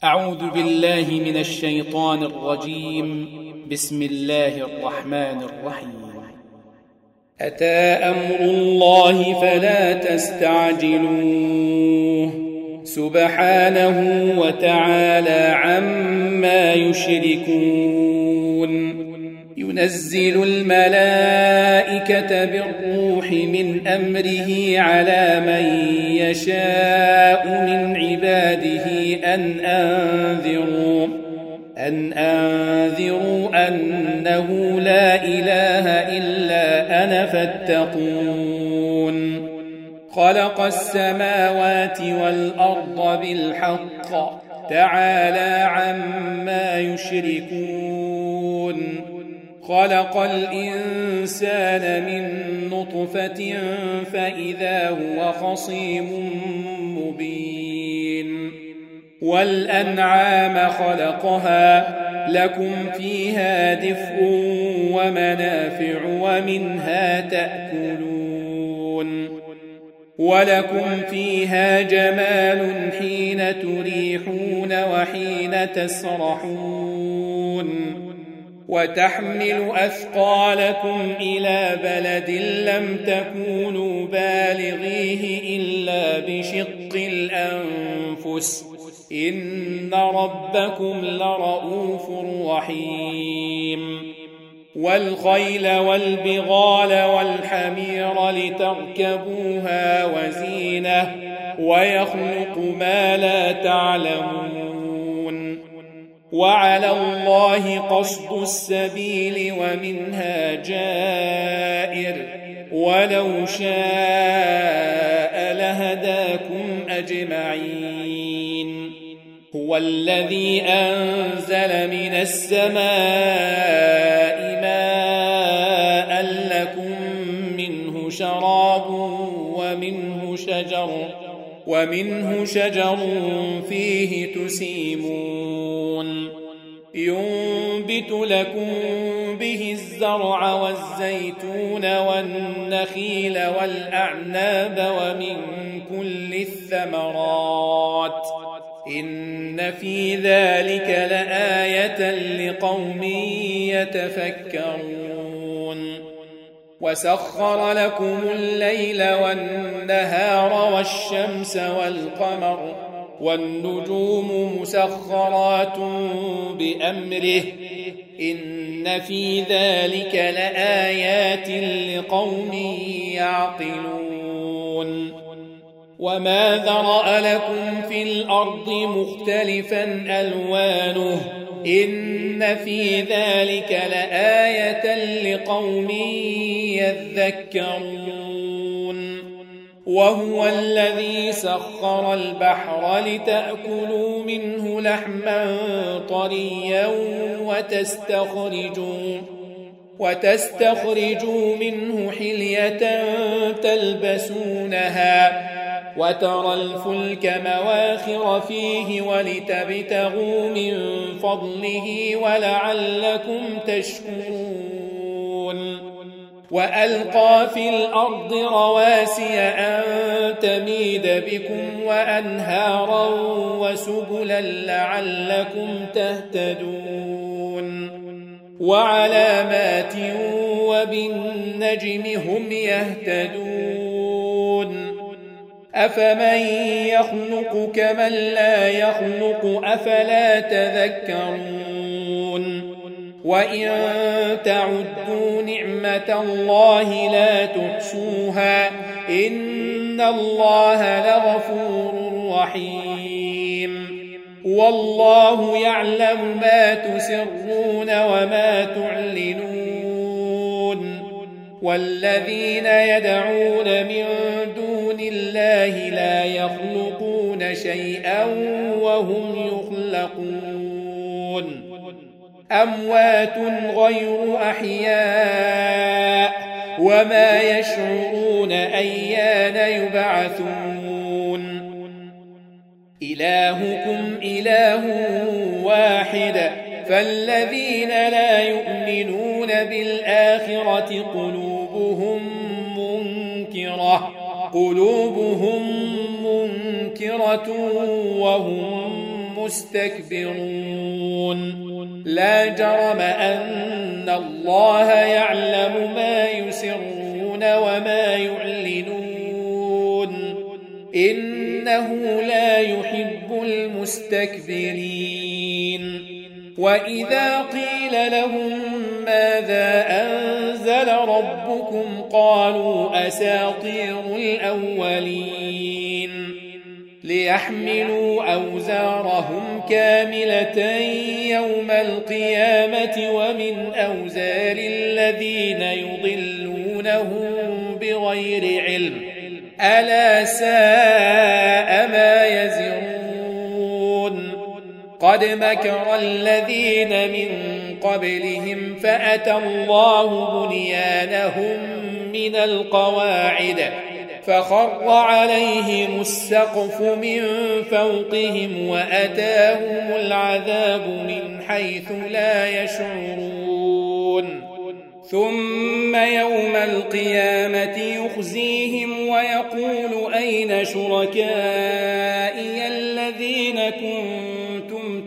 أعوذ بالله من الشيطان الرجيم. بسم الله الرحمن الرحيم. أتى أمر الله فلا تستعجلوه سبحانه وتعالى عما يشركون. ينزل الملائكة بالروح من أمره على من يشاء من عباده أن أنذروا أنه لا إله إلا أنا فاتقون. خلق السماوات والأرض بالحق تعالى عما يشركون. خلق الإنسان من نطفة فإذا هو خصيم مبين. والأنعام خلقها لكم فيها دفء ومنافع ومنها تأكلون. ولكم فيها جمال حين تريحون وحين تسرحون. وتحمل أثقالكم إلى بلد لم تكونوا بالغيه إلا بشق الأنفس إن ربكم لرؤوف رحيم. والخيل والبغال والحمير لتركبوها وزينة ويخلق ما لا تعلمون. وعلى الله قصد السبيل ومنها جائر ولو شاء لهداكم أجمعين. هو الذي أنزل من السماء ماء لكم منه شراب ومنه شجر فيه تسيمون. ينبت لكم به الزرع والزيتون والنخيل والأعناب ومن كل الثمرات إن في ذلك لآية لقوم يتفكرون. وسخر لكم الليل والنهار والشمس والقمر والنجوم مسخرات بأمره إن في ذلك لآيات لقوم يعقلون. وما ذرأ لكم في الأرض مختلفا ألوانه إن في ذلك لآية لقوم يذكرون. وهو الذي سخر البحر لتأكلوا منه لحما طريا وتستخرجوا منه حلية تلبسونها وترى الفلك مواخر فيه ولتبتغوا من فضله ولعلكم تشكرون. وألقى في الأرض رواسي أن تميد بكم وأنهارا وسبلا لعلكم تهتدون. وعلامات وبالنجم هم يهتدون. أفمن يخلق كمن لا يخلق أفلا تذكرون. وإن تعدوا نعمة الله لا تحصوها إن الله لغفور رحيم. والله يعلم ما تسرون وما تعلنون. والذين يدعون من دون الله لا يخلقون شيئا وهم يخلقون. أموات غير أحياء وما يشعرون أيان يبعثون. إلهكم إله واحد فالذين لا يؤمنون بالآخرة قلوبهم منكرة وهم مستكبرون لا جرم أن الله يعلم ما يسرون وما يعلنون إنه لا يحب المستكبرين وإذا قيل لهم ماذا أنزل ربكم قالوا أساطير الأولين ليحملوا أوزارهم كاملة يوم القيامة ومن أوزار الذين يضلونهم بغير علم ألا ساء ما يزرون قد مكر الذين من قبلهم فأتى الله بنيانهم من القواعد فخر عليهم السقف من فوقهم وأتاهم العذاب من حيث لا يشعرون ثم يوم القيامة يخزيهم ويقول أين شركائي الذين كنتم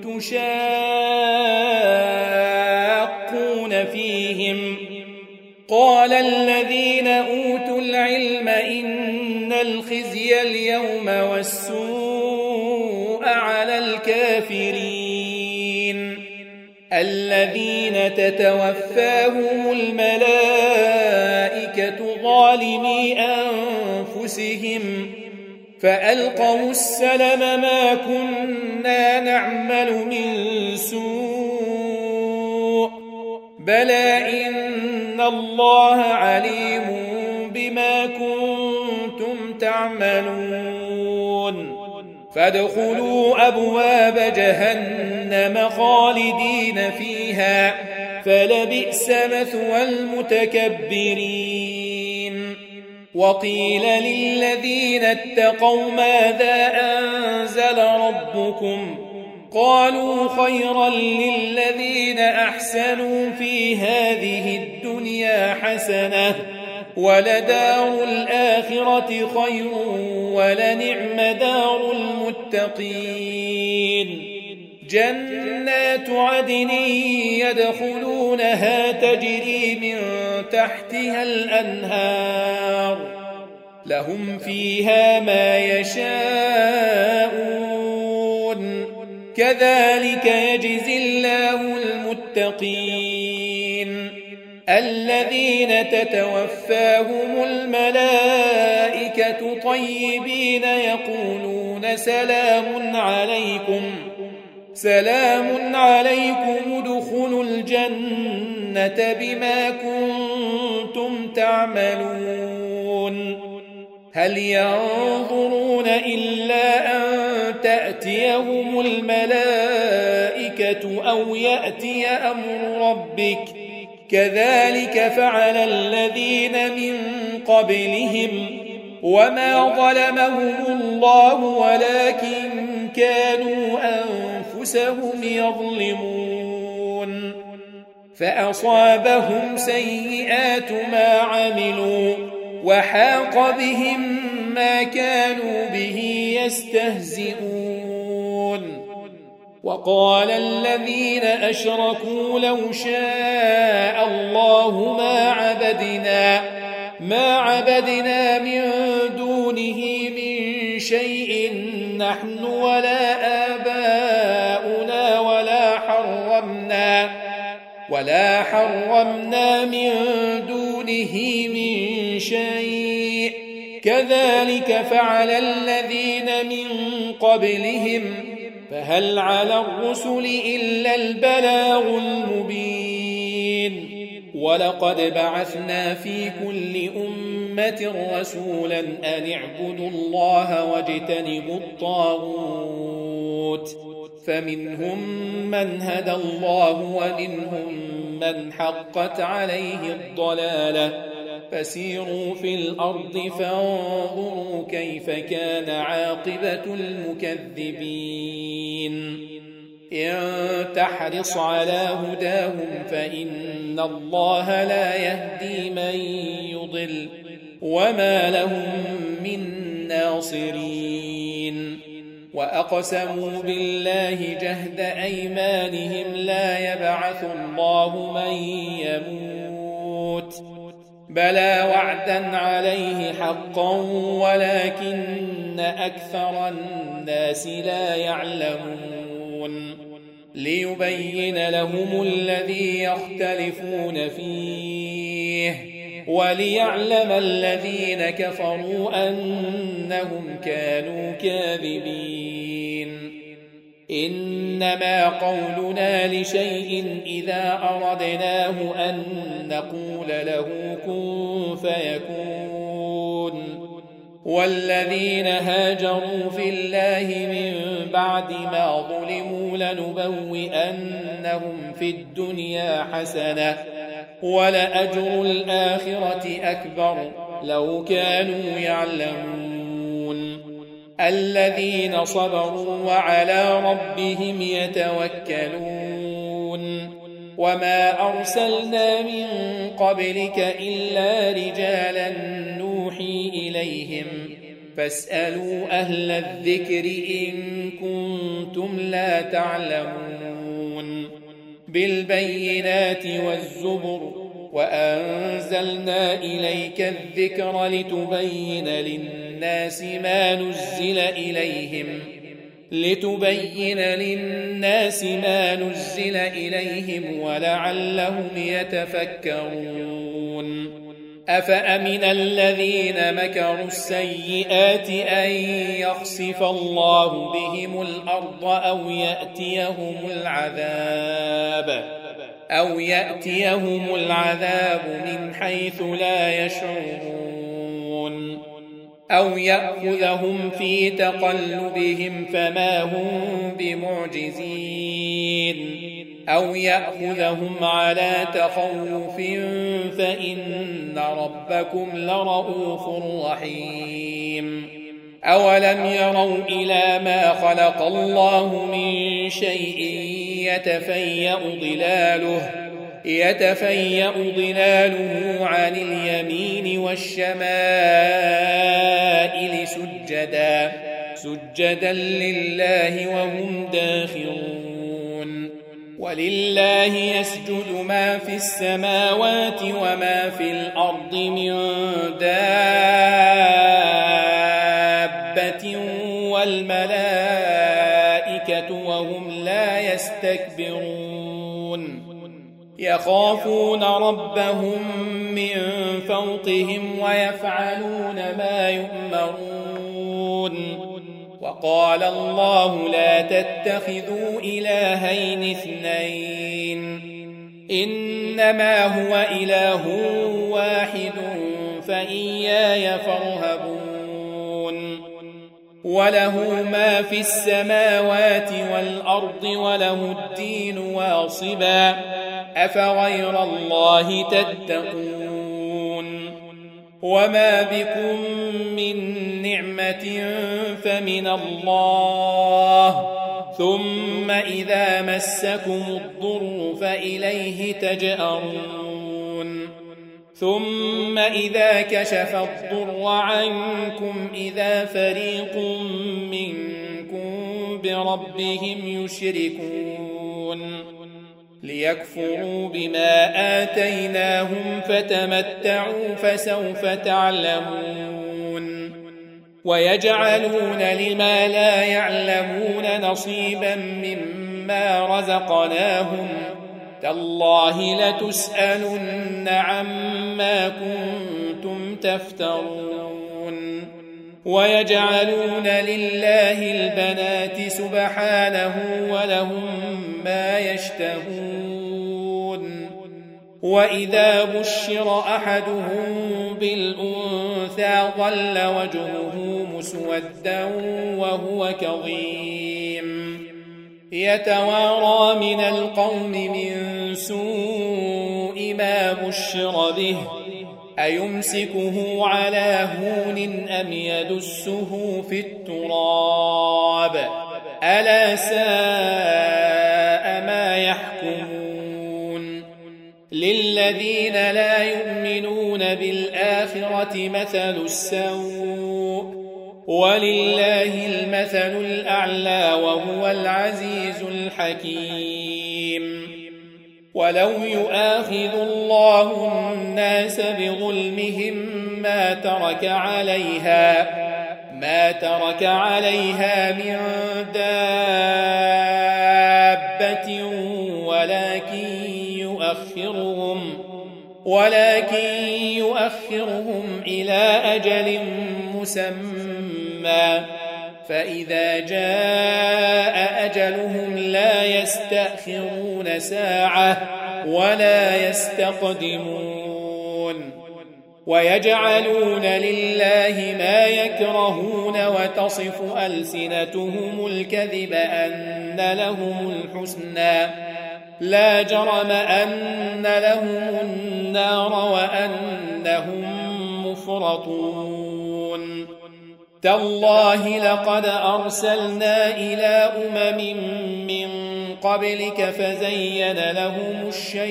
تشاقون فيهم قال الذين أوتوا العلم إن الخزي اليوم والسوء على الكافرين الذين تتوفاهم الملائكة ظالمي أنفسهم فألقوا السلم ما كنا نعمل من سوء بلى إن الله عليم بما كنتم تعملون فادخلوا أبواب جهنم خالدين فيها فلبئس مثوى المتكبرين وقيل للذين اتقوا ماذا أنزل ربكم قالوا خيرا للذين أحسنوا في هذه الدنيا حسنة ولدار الآخرة خير ولنعم دار المتقين جنات عدن يدخلونها تجري من تحتها الأنهار لهم فيها ما يشاءون كذلك يجزي الله المتقين الذين تتوفاهم الملائكة طيبين يقولون سلام عليكم ادخلوا الجنة بما كنتم تعملون هل ينظرون إلا أن تأتيهم الملائكة أو يأتي أمر ربك كذلك فعل الذين من قبلهم وما ظلمهم الله ولكن كانوا أنفسهم يظلمون فأصابهم سيئات ما عملوا وحاق بهم ما كانوا به يستهزئون وقال الذين أشركوا لو شاء الله ما عبدنا من دونه من شيء نحن ولا آباؤنا ولا حرمنا من دونه من شيء كذلك فعل الذين من قبلهم فهل على الرسل إلا البلاغ المبين ولقد بعثنا في كل أمة رسولا أن اعبدوا الله واجتنبوا الطاغوت فمنهم من هدى الله ومنهم من حقت عليه الضلالة فسيروا في الأرض فانظروا كيف كان عاقبة المكذبين إن تحرص على هداهم فإن الله لا يهدي من يضل وما لهم من ناصرين وأقسموا بالله جهد أيمانهم لا يبعث الله من يموت بلى وعدا عليه حقا ولكن أكثر الناس لا يعلمون ليبين لهم الذي يختلفون فيه وليعلم الذين كفروا أنهم كانوا كاذبين إنما قولنا لشيء إذا أردناه أن نقول له كن فيكون والذين هاجروا في الله من بعد ما ظلموا لنبوئنهم في الدنيا حسنة ولأجر الآخرة أكبر لو كانوا يعلمون الذين صبروا وعلى ربهم يتوكلون وما أرسلنا من قبلك إلا رجالا نوحي إليهم فاسألوا أهل الذكر إن كنتم لا تعلمون بالبينات والزبر وأنزلنا إليك الذكر لتبين للناس ما نزل إليهم ولعلهم يتفكرون أفأمن الذين مكروا السيئات أن يخسف الله بهم الأرض أو يأتيهم العذاب من حيث لا يشعرون أو يأخذهم في تقلبهم فما هم بمعجزين أو يأخذهم على تخوف فإن ربكم لرؤوف رحيم أولم يروا إلى ما خلق الله من شيء يتفيأ ظلاله عن اليمين والشمائل سجدا لله وهم داخرون ولله يسجد ما في السماوات وما في الأرض من دابة والملائكة وهم لا يستكبرون يخافون ربهم من فوقهم ويفعلون ما يؤمرون وقال الله لا تتخذوا إلهين اثنين إنما هو إله واحد فإياي فارهبون وله ما في السماوات والأرض وله الدين واصبا أفغير الله تتقون وما بكم من نعمة فمن الله ثم إذا مسكم الضر فإليه تجأرون ثم إذا كشف الضر عنكم إذا فريق منكم بربهم يشركون ليكفروا بما آتيناهم فتمتعوا فسوف تعلمون ويجعلون لما لا يعلمون نصيبا مما رزقناهم تالله لتسألن عما كنتم تفترون ويجعلون لله البنات سبحانه ولهم ما يشتهون وإذا بشر أحدهم بالأنثى ظل وجهه مسودا وهو كظيم يتوارى من القوم من سوء ما بشر به أيمسكه على هون أم يدسه في التراب ألا ساء ما يحكمون للذين لا يؤمنون بالآخرة مثل السوء ولله المثل الأعلى وهو العزيز الحكيم. ولو يؤاخذ الله الناس بظلمهم ما ترك عليها من دابة ولكن يؤخرهم إلى أجل مسمى، فإذا جاء أجلهم لا يستأخرون ساعة ولا يستقدمون. ويجعلون لله ما يكرهون وتصف ألسنتهم الكذب أن لهم الحسنى لا جرم أن لهم النار وأنهم مفرطون. تالله لقد أرسلنا إلى أمم من قبلك فزين لهم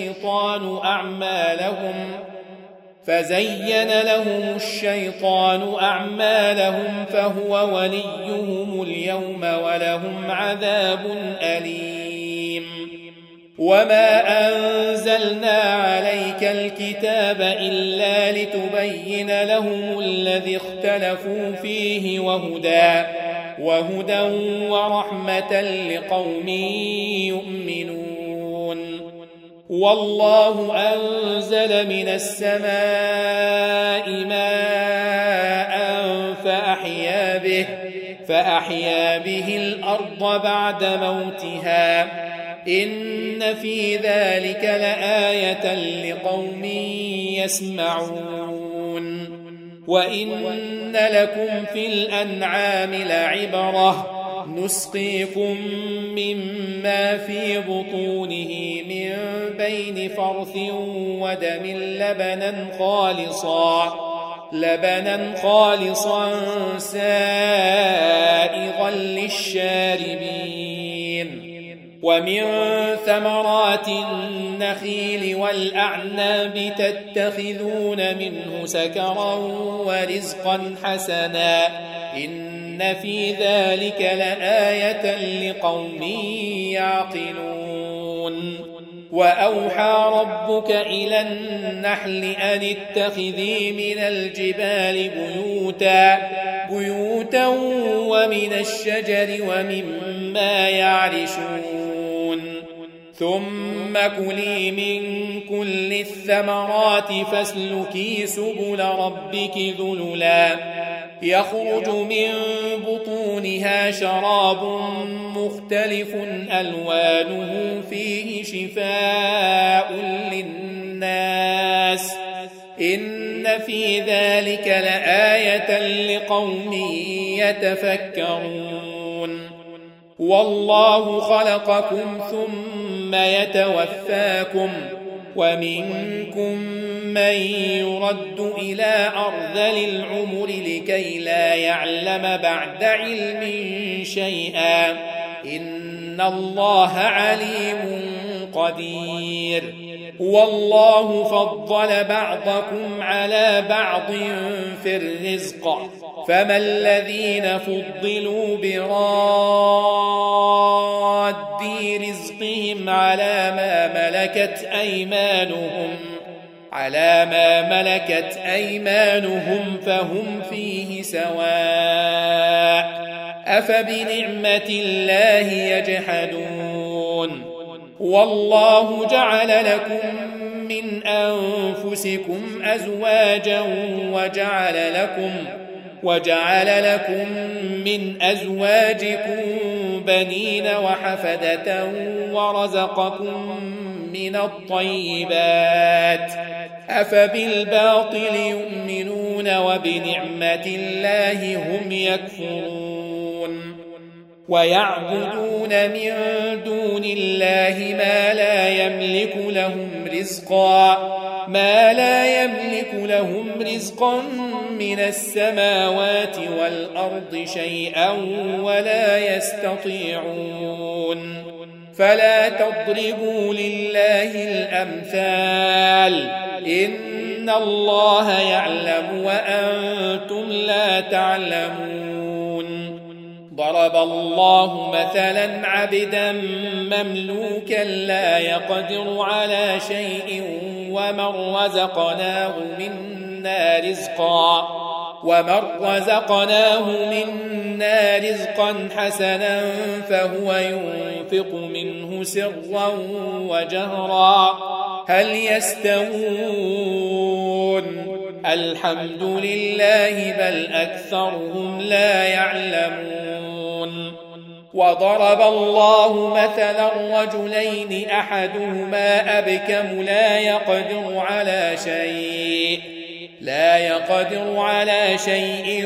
الشيطان أعمالهم فهو وليهم اليوم ولهم عذاب أليم. وما أنزلنا عليك الكتاب إلا لتبين لهم الذي اختلفوا فيه وهدى ورحمة لقوم يؤمنون. والله أنزل من السماء ماء فأحيا به الأرض بعد موتها إن في ذلك لآية لقوم يسمعون. وإن لكم في الأنعام لعبرة نسقيكم مما في بطونه من بين فرث ودم لبنا خالصا سائغا للشاربين. ومن ثمرات النخيل والأعناب تتخذون منه سكرا ورزقا حسنا إن في ذلك لآية لقوم يعقلون. وأوحى ربك إلى النحل أن اتخذي من الجبال بيوتا ومن الشجر ومما يعرشون. ثم كلي من كل الثمرات فاسلكي سبل ربك ذللا يخرج من بطونها شراب مختلف ألوانه فيه شفاء للناس إن في ذلك لآية لقوم يتفكرون. والله خلقكم ثم يتوفاكم ومنكم من يرد إلى أرذل العمر لكي لا يعلم بعد علم شيئا إن الله عليم قدير. والله فضل بعضكم على بعض في الرزق فما الذين فضلوا براد رزقهم على ما ملكت أيمانهم فهم فيه سواء أفبنعمة الله يجحدون. والله جعل لكم من أنفسكم أزواجا وجعل لكم من أزواجكم بنين وحفدة ورزقكم من الطيبات أفبالباطل يؤمنون وبنعمة الله هم يكفرون. ويعبدون من دون الله ما لا يملك لهم رزقا من السماوات والأرض شيئا ولا يستطيعون. فلا تضربوا لله الأمثال إن الله يعلم وأنتم لا تعلمون. ضرب الله مثلا عبدا مملوكا لا يقدر على شيء ومن رزقناه منا رزقا حسنا فهو ينفق منه سرا وجهرا هل يستوون الحمد لله بل أكثرهم لا يعلمون وضرب الله مثلا رجلين أحدهما أبكم لا يقدر على شيء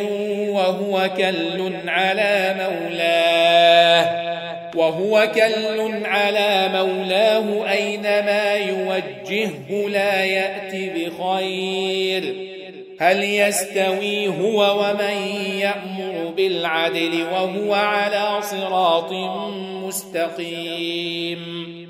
وهو كل على مولاه أينما يوجهه لا يأتي بخير هل يستوي هو ومن يأمر بالعدل وهو على صراط مستقيم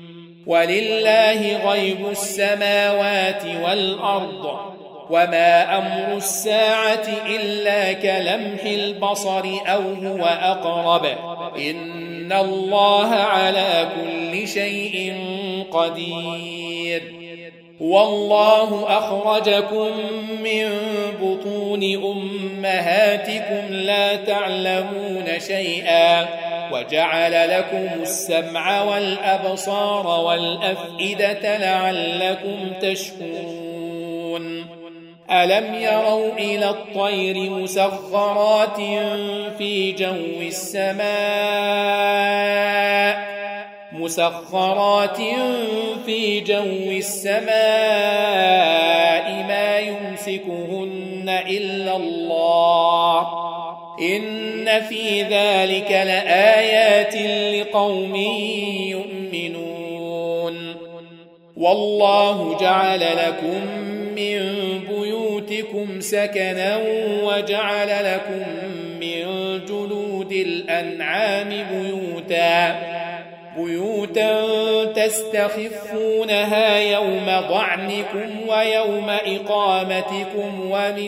ولله غيب السماوات والأرض وما أمر الساعة إلا كلمح البصر أو هو أقرب إن الله على كل شيء قدير والله أخرجكم من بطون أمهاتكم لا تعلمون شيئا وجعل لكم السمع والأبصار والأفئدة لعلكم تشكرون ألم يروا إلى الطير مسخرات في جو السماء ما يمسكهن إلا الله إن في ذلك لآيات لقوم يؤمنون والله جعل لكم من بيوتكم سكنا وجعل لكم من جلود الأنعام بيوتا تستخفونها يوم ضعنكم ويوم إقامتكم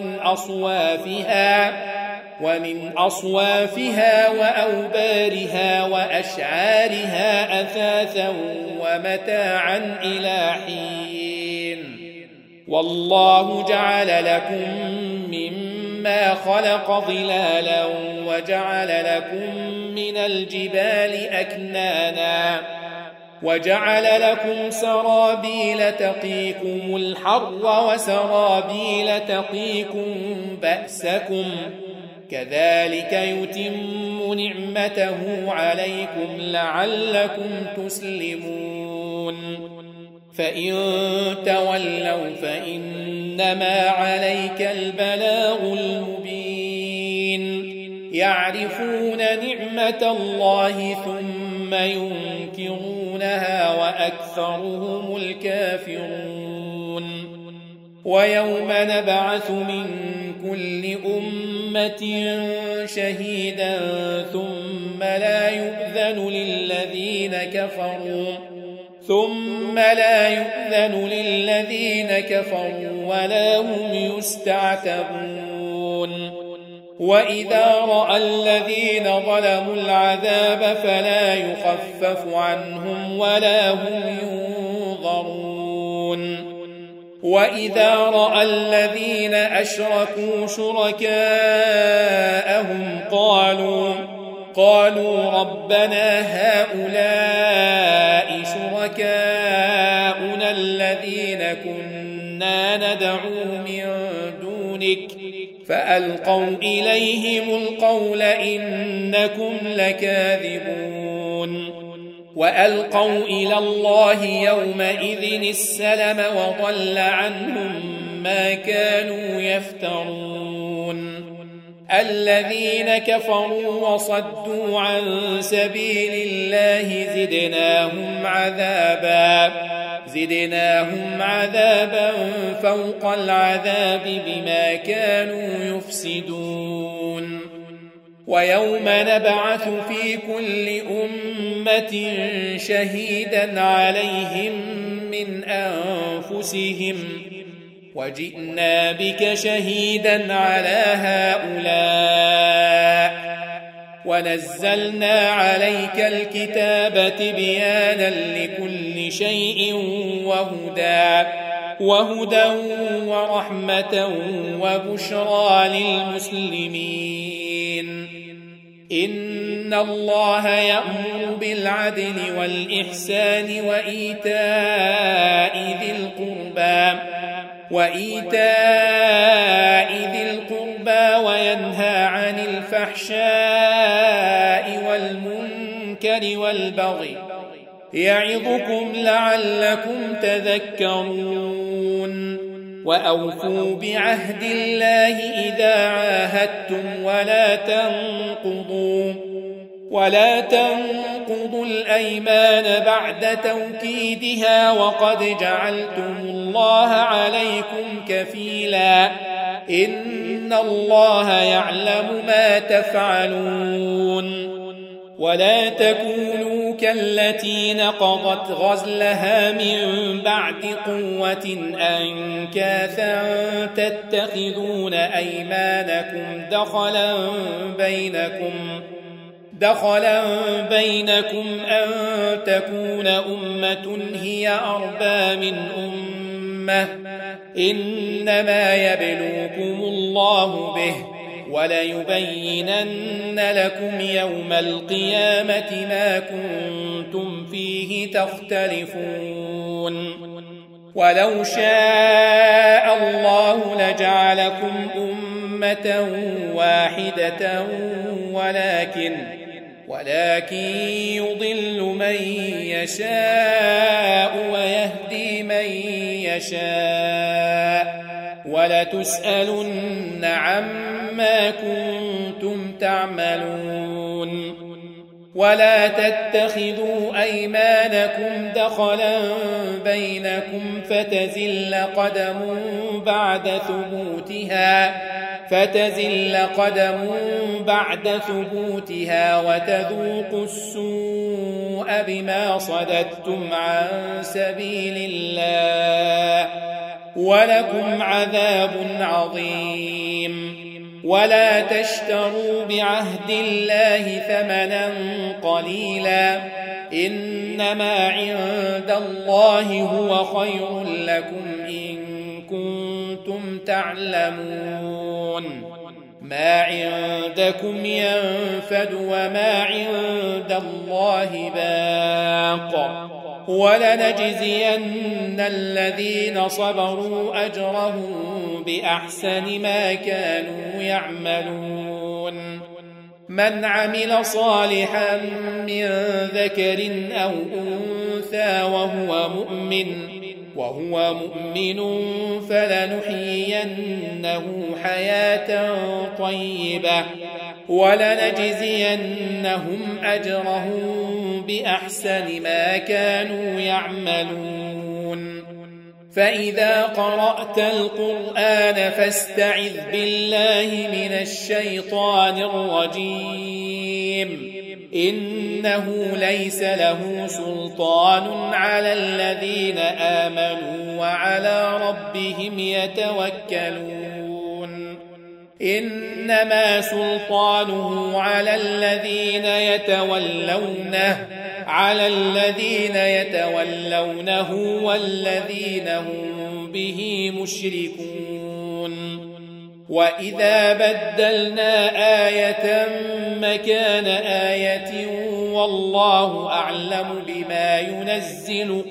ومن أصوافها وأوبارها وأشعارها أثاثا ومتاعا إلى حين والله جعل لكم مما خلق ظلالا وجعل لكم من الجبال أكنانا وجعل لكم سرابيل تقيكم الحر وسرابيل تقيكم بأسكم كذلك يتم نعمته عليكم لعلكم تسلمون فإن تولوا فإنما عليك البلاغ المبين يعرفون نعمة الله ثم ينكرونها وأكثرهم الكافرون ويوم نبعث من كل أمة شهيدا ثم لا يؤذن للذين كفروا ولا هم يستعتبون وإذا رأى الذين ظلموا العذاب فلا يخفف عنهم ولا هم ينظرون وإذا رأى الذين أشركوا شركاءهم قالوا ربنا هؤلاء شركاؤنا الذين كنا ندعو من دونك فألقوا إليهم القول إنكم لكاذبون وألقوا إلى الله يومئذ السلم وضل عنهم ما كانوا يفترون الذين كفروا وصدوا عن سبيل الله زدناهم عذابا فوق العذاب بما كانوا يفسدون ويوم نبعث في كل أمة شهيدا عليهم من أنفسهم وجئنا بك شهيدا على هؤلاء ونزلنا عليك الكتاب تبيانا لكل شيء وهدى ورحمة وبشرى للمسلمين. إن الله يأمر بالعدل والإحسان وإيتاء ذي القربى وينهى عن الفحشاء والمنكر والبغي يعظكم لعلكم تذكرون. وأوفوا بعهد الله إذا عاهدتم ولا تنقضوا الأيمان بعد توكيدها وقد جعلتم الله عليكم كفيلا إن الله يعلم ما تفعلون. ولا تكونوا كالتي نقضت غزلها من بعد قوة أنكاثا تتخذون أيمانكم دخلا بينكم أن تكون أمة هي أربى من أمة إنما يبلوكم الله به وليبينن لكم يوم القيامة ما كنتم فيه تختلفون. ولو شاء الله لجعلكم أمة واحدة ولكن يضل من يشاء ويهدي من يشاء ولتسألن عما كنتم تعملون. ولا تتخذوا أيمانكم دخلا بينكم فتزل قدم بعد ثبوتها وتذوقوا السوء بما صددتم عن سبيل الله ولكم عذاب عظيم. ولا تشتروا بعهد الله ثمنا قليلا إنما عند الله هو خير لكم إن كنتم تعلمون. ما عندكم ينفد وما عند الله باق ولنجزين الذين صبروا أجرهم بأحسن ما كانوا يعملون. من عمل صالحا من ذكر أو أنثى وهو مؤمن فلنحيينه حياة طيبة ولنجزينهم أجرهم بأحسن ما كانوا يعملون. فإذا قرأت القرآن فاستعذ بالله من الشيطان الرجيم إنه ليس له سلطان على الذين آمنوا وعلى ربهم يتوكلون. إنما سلطانه على الذين يتولونه والذين هم به مشركون. وإذا بدلنا آية مكان آية والله أعلم بما ينزل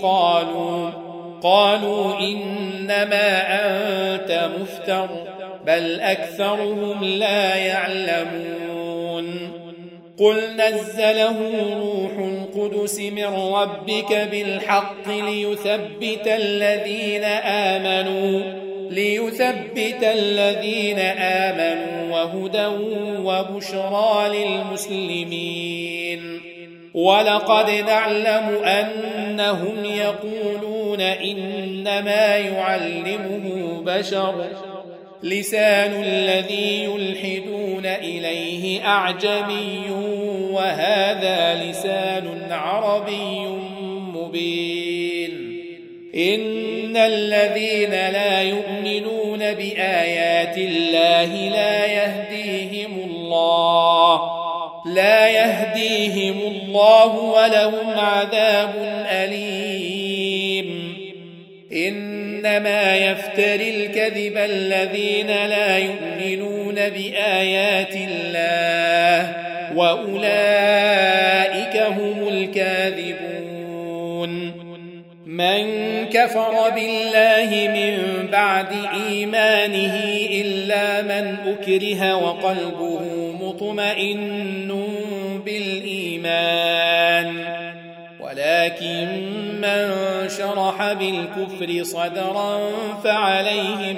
قالوا إنما أنت مفتر بل أكثرهم لا يعلمون. قل نزله روح القدس من ربك بالحق ليثبت الذين آمنوا وهدى وبشرى للمسلمين. ولقد نعلم أنهم يقولون إنما يعلمه بشر لسان الذي يلحدون إليه أعجمي وهذا لسان عربي مبين. إن الذين لا يؤمنون بآيات الله لا لا يهديهم الله ولهم عذاب أليم. إنما يفتري الكذب الذين لا يؤمنون بآيات الله وأولئك هم الكاذبون. من كفر بالله من بعد إيمانه إلا من أكره وقلبه مطمئن بالإيمان، ولكن من شرح بالكفر صدرا فعليهم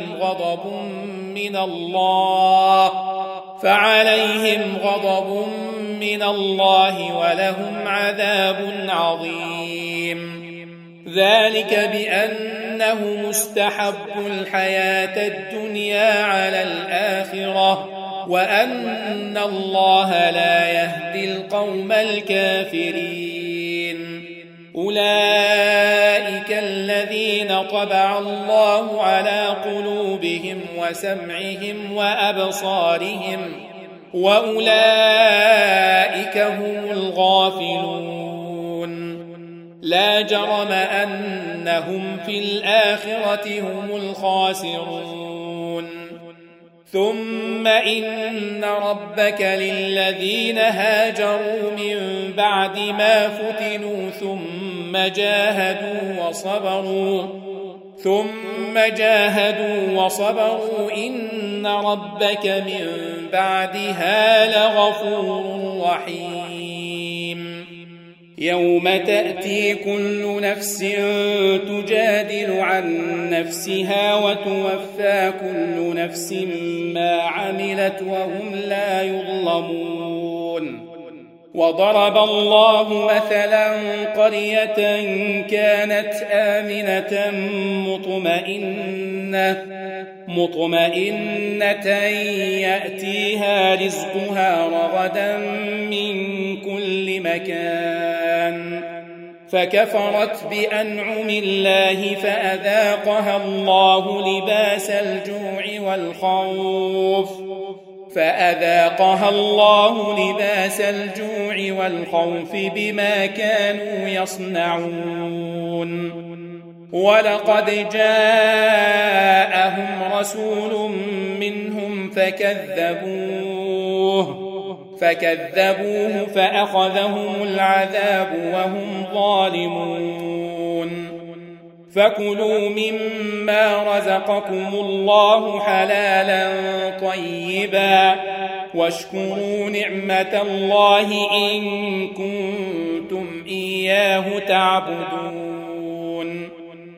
غضب من الله ولهم عذاب عظيم. ذلك بأنه مستحب الحياة الدنيا على الآخرة وأن الله لا يهدي القوم الكافرين. أولئك الذين طبع الله على قلوبهم وسمعهم وأبصارهم وأولئك هم الغافلون. لا جرم أنهم في الآخرة هم الخاسرون. ثم إن ربك للذين هاجروا من بعد ما فتنوا ثم جاهدوا وصبروا إن ربك من بعدها لغفور رحيم. يوم تأتي كل نفس تجادل عن نفسها وتوفى كل نفس ما عملت وهم لا يظلمون. وضرب الله مثلا قرية كانت آمنة مطمئنة يأتيها رزقها رغدا من كل مكان فكفرت بأنعم الله فأذاقها الله لباس الجوع والخوف بما كانوا يصنعون. ولقد جاءهم رسول منهم فكذبوه فأخذهم العذاب وهم ظالمون. فكلوا مما رزقكم الله حلالا طيبا واشكروا نعمة الله إن كنتم إياه تعبدون.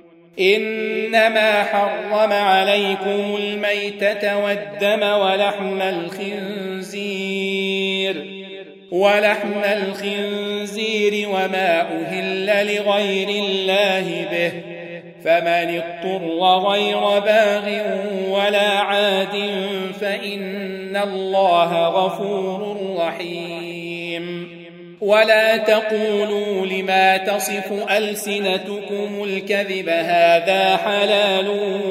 إنما حرم عليكم الميتة والدم ولحم الخنزير وما أهل لغير الله به، فمن اضطر غير باغ ولا عاد فإن الله غفور رحيم. ولا تقولوا لما تصف ألسنتكم الكذب هذا حلال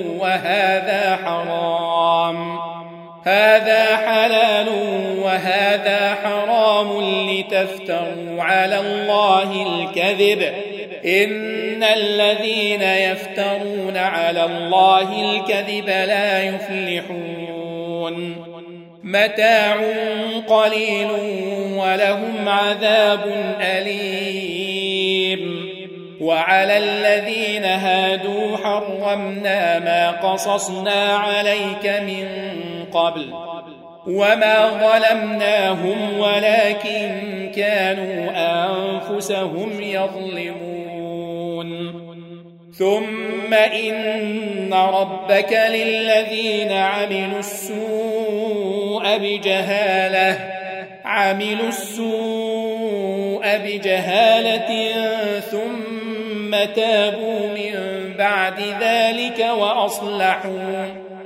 وهذا حرام لتفتروا على الله الكذب. إن الذين يفترون على الله الكذب لا يفلحون. متاع قليل ولهم عذاب أليم. وعلى الذين هادوا حرمنا ما قصصنا عليك من قبل وما ظلمناهم ولكن كانوا أنفسهم يظلمون. ثم إن ربك للذين عملوا السوء بجهالة ثم تابوا من بعد ذلك وأصلحوا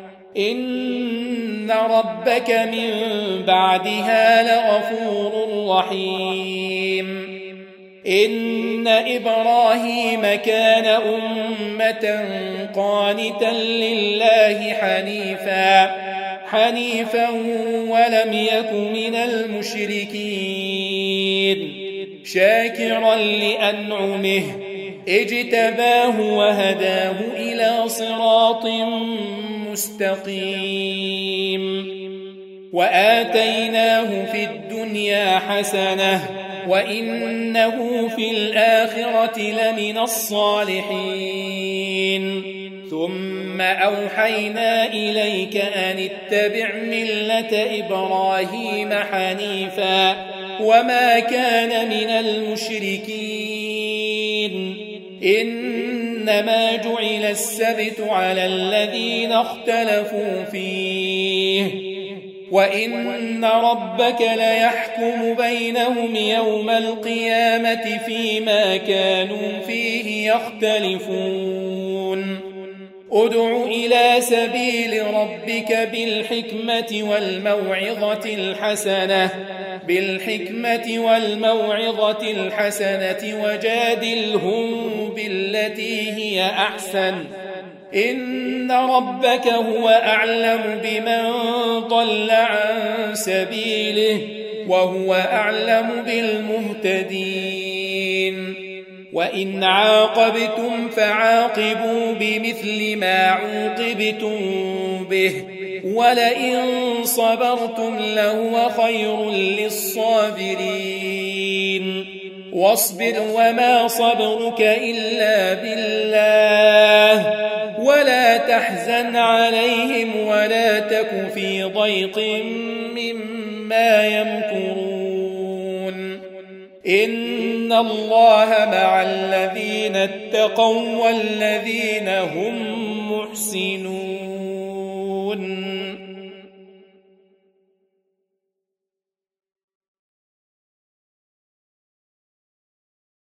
إن ربك من بعدها لغفور رحيم. إن إبراهيم كان أمة قانتا لله حنيفا ولم يك من المشركين. شاكرا لأنعمه اجتباه وهداه إلى صراط مستقيم وآتيناه في الدنيا حسنة وإنه في الآخرة لمن الصالحين ثم أوحينا إليك أن اتبع ملة إبراهيم حنيفا وما كان من المشركين إنما جعل السبت على الذين اختلفوا فيه وإن ربك ليحكم بينهم يوم القيامة فيما كانوا فيه يختلفون ادع إلى سبيل ربك بالحكمة والموعظة الحسنة وجادلهم بالتي هي أحسن إن ربك هو أعلم بمن ضل عن سبيله وهو أعلم بالمهتدين وإن عاقبتم فعاقبوا بمثل ما عوقبتم به ولئن صبرتم لهو خير للصابرين واصبر وما صبرك إلا بالله ولا تحزن عليهم ولا تك في ضيق مما يمكرون إن الله مع الذين اتقوا والذين هم محسنون